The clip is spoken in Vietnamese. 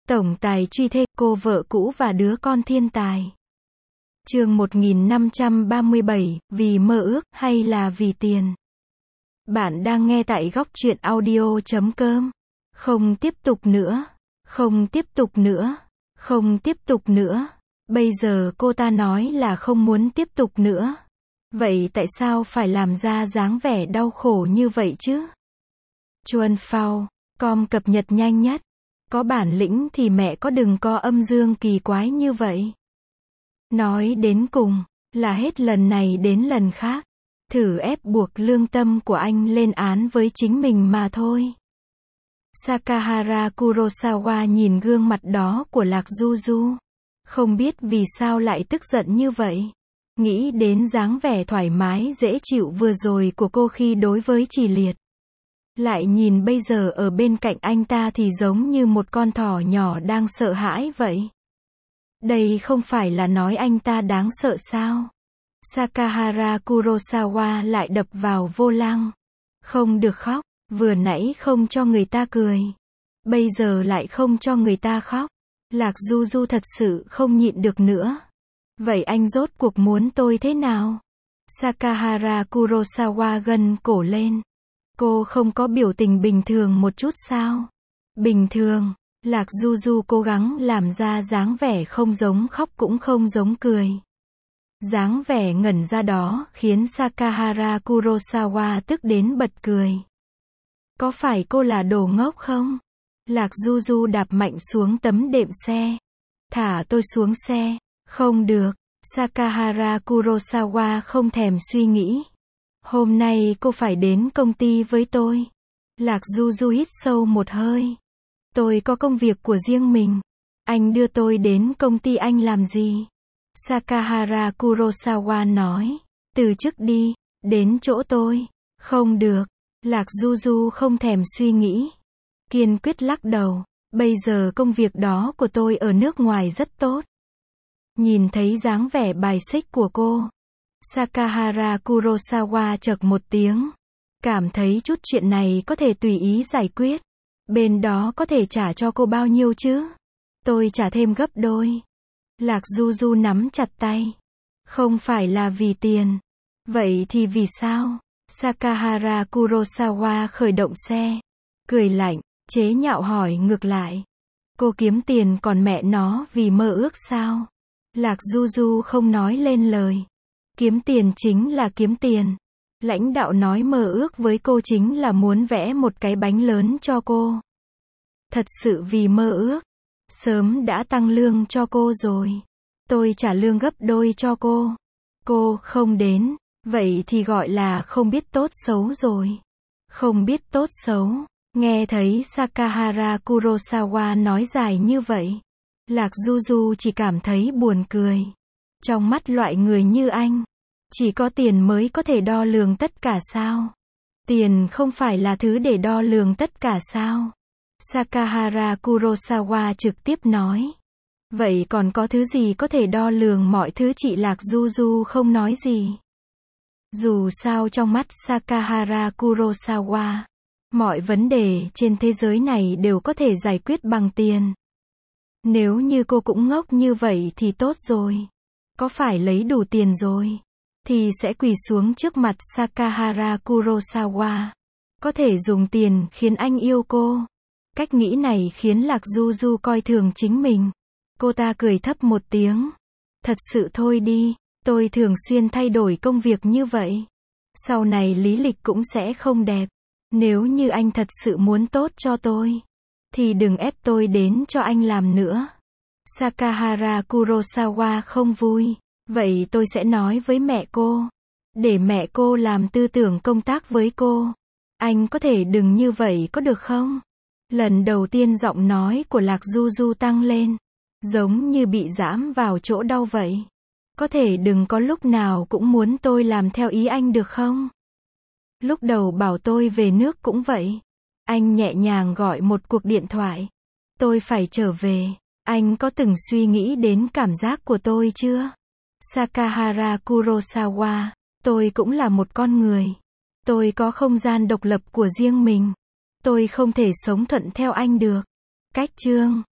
Tổng tài truy thê, cô vợ cũ và đứa con thiên tài. Chương 1537, vì mơ ước, hay là vì tiền? Bạn đang nghe tại góc truyện audio.com. Không tiếp tục nữa. Không tiếp tục nữa. Không tiếp tục nữa. Bây giờ cô ta nói là không muốn tiếp tục nữa. Vậy tại sao phải làm ra dáng vẻ đau khổ như vậy chứ? Chuan Phao, com cập nhật nhanh nhất. Có bản lĩnh thì mẹ có đừng có âm dương kỳ quái như vậy. Nói đến cùng, là hết lần này đến lần khác. Thử ép buộc lương tâm của anh lên án với chính mình mà thôi. Sakahara Kurosawa nhìn gương mặt đó của Lạc Du Du. Không biết vì sao lại tức giận như vậy. Nghĩ đến dáng vẻ thoải mái dễ chịu vừa rồi của cô khi đối với Trì Liệt. Lại nhìn bây giờ ở bên cạnh anh ta thì giống như một con thỏ nhỏ đang sợ hãi vậy. Đây không phải là nói anh ta đáng sợ sao? Sakahara Kurosawa lại đập vào vô lăng. Không được khóc, vừa nãy không cho người ta cười. Bây giờ lại không cho người ta khóc. Lạc Du Du thật sự không nhịn được nữa. Vậy anh rốt cuộc muốn tôi thế nào? Sakahara Kurosawa gân cổ lên. Cô không có biểu tình bình thường một chút sao? Bình thường, Lạc Du Du cố gắng làm ra dáng vẻ không giống khóc cũng không giống cười. Dáng vẻ ngẩn ra đó khiến Sakahara Kurosawa tức đến bật cười. Có phải cô là đồ ngốc không? Lạc Du Du đạp mạnh xuống tấm đệm xe. Thả tôi xuống xe. Không được. Sakahara Kurosawa không thèm suy nghĩ. Hôm nay cô phải đến công ty với tôi. Lạc Du Du hít sâu một hơi. Tôi có công việc của riêng mình. Anh đưa tôi đến công ty anh làm gì? Sakahara Kurosawa nói. Từ chức đi, đến chỗ tôi. Không được. Lạc Du Du không thèm suy nghĩ. Kiên quyết lắc đầu. Bây giờ công việc đó của tôi ở nước ngoài rất tốt. Nhìn thấy dáng vẻ bài xích của cô. Sakahara Kurosawa chậc một tiếng. Cảm thấy chút chuyện này có thể tùy ý giải quyết. Bên đó có thể trả cho cô bao nhiêu chứ? Tôi trả thêm gấp đôi. Lạc Du Du nắm chặt tay. Không phải là vì tiền. Vậy thì vì sao? Sakahara Kurosawa khởi động xe. Cười lạnh, chế nhạo hỏi ngược lại. Cô kiếm tiền còn mẹ nó vì mơ ước sao? Lạc Du Du không nói lên lời. Kiếm tiền chính là kiếm tiền. Lãnh đạo nói mơ ước với cô chính là muốn vẽ một cái bánh lớn cho cô. Thật sự vì mơ ước. Sớm đã tăng lương cho cô rồi. Tôi trả lương gấp đôi cho cô. Cô không đến. Vậy thì gọi là không biết tốt xấu rồi. Không biết tốt xấu. Nghe thấy Sakahara Kurosawa nói dài như vậy. Lạc Du Du chỉ cảm thấy buồn cười. Trong mắt loại người như anh, chỉ có tiền mới có thể đo lường tất cả sao? Tiền không phải là thứ để đo lường tất cả sao? Sakahara Kurosawa trực tiếp nói. Vậy còn có thứ gì có thể đo lường mọi thứ? Chị Lạc Du Du không nói gì. Dù sao trong mắt Sakahara Kurosawa, mọi vấn đề trên thế giới này đều có thể giải quyết bằng tiền. Nếu như cô cũng ngốc như vậy thì tốt rồi. Có phải lấy đủ tiền rồi, thì sẽ quỳ xuống trước mặt Sakahara Kurosawa. Có thể dùng tiền khiến anh yêu cô. Cách nghĩ này khiến Lạc Du Du coi thường chính mình. Cô ta cười thấp một tiếng. Thật sự thôi đi, tôi thường xuyên thay đổi công việc như vậy. Sau này lý lịch cũng sẽ không đẹp. Nếu như anh thật sự muốn tốt cho tôi, thì đừng ép tôi đến cho anh làm nữa. Sakahara Kurosawa không vui. Vậy tôi sẽ nói với mẹ cô. Để mẹ cô làm tư tưởng công tác với cô. Anh có thể đừng như vậy có được không? Lần đầu tiên giọng nói của Lạc Du Du tăng lên. Giống như bị giãm vào chỗ đau vậy. Có thể đừng có lúc nào cũng muốn tôi làm theo ý anh được không? Lúc đầu bảo tôi về nước cũng vậy. Anh nhẹ nhàng gọi một cuộc điện thoại. Tôi phải trở về. Anh có từng suy nghĩ đến cảm giác của tôi chưa? Sakahara Kurosawa, tôi cũng là một con người. Tôi có không gian độc lập của riêng mình. Tôi không thể sống thuận theo anh được. Cách chương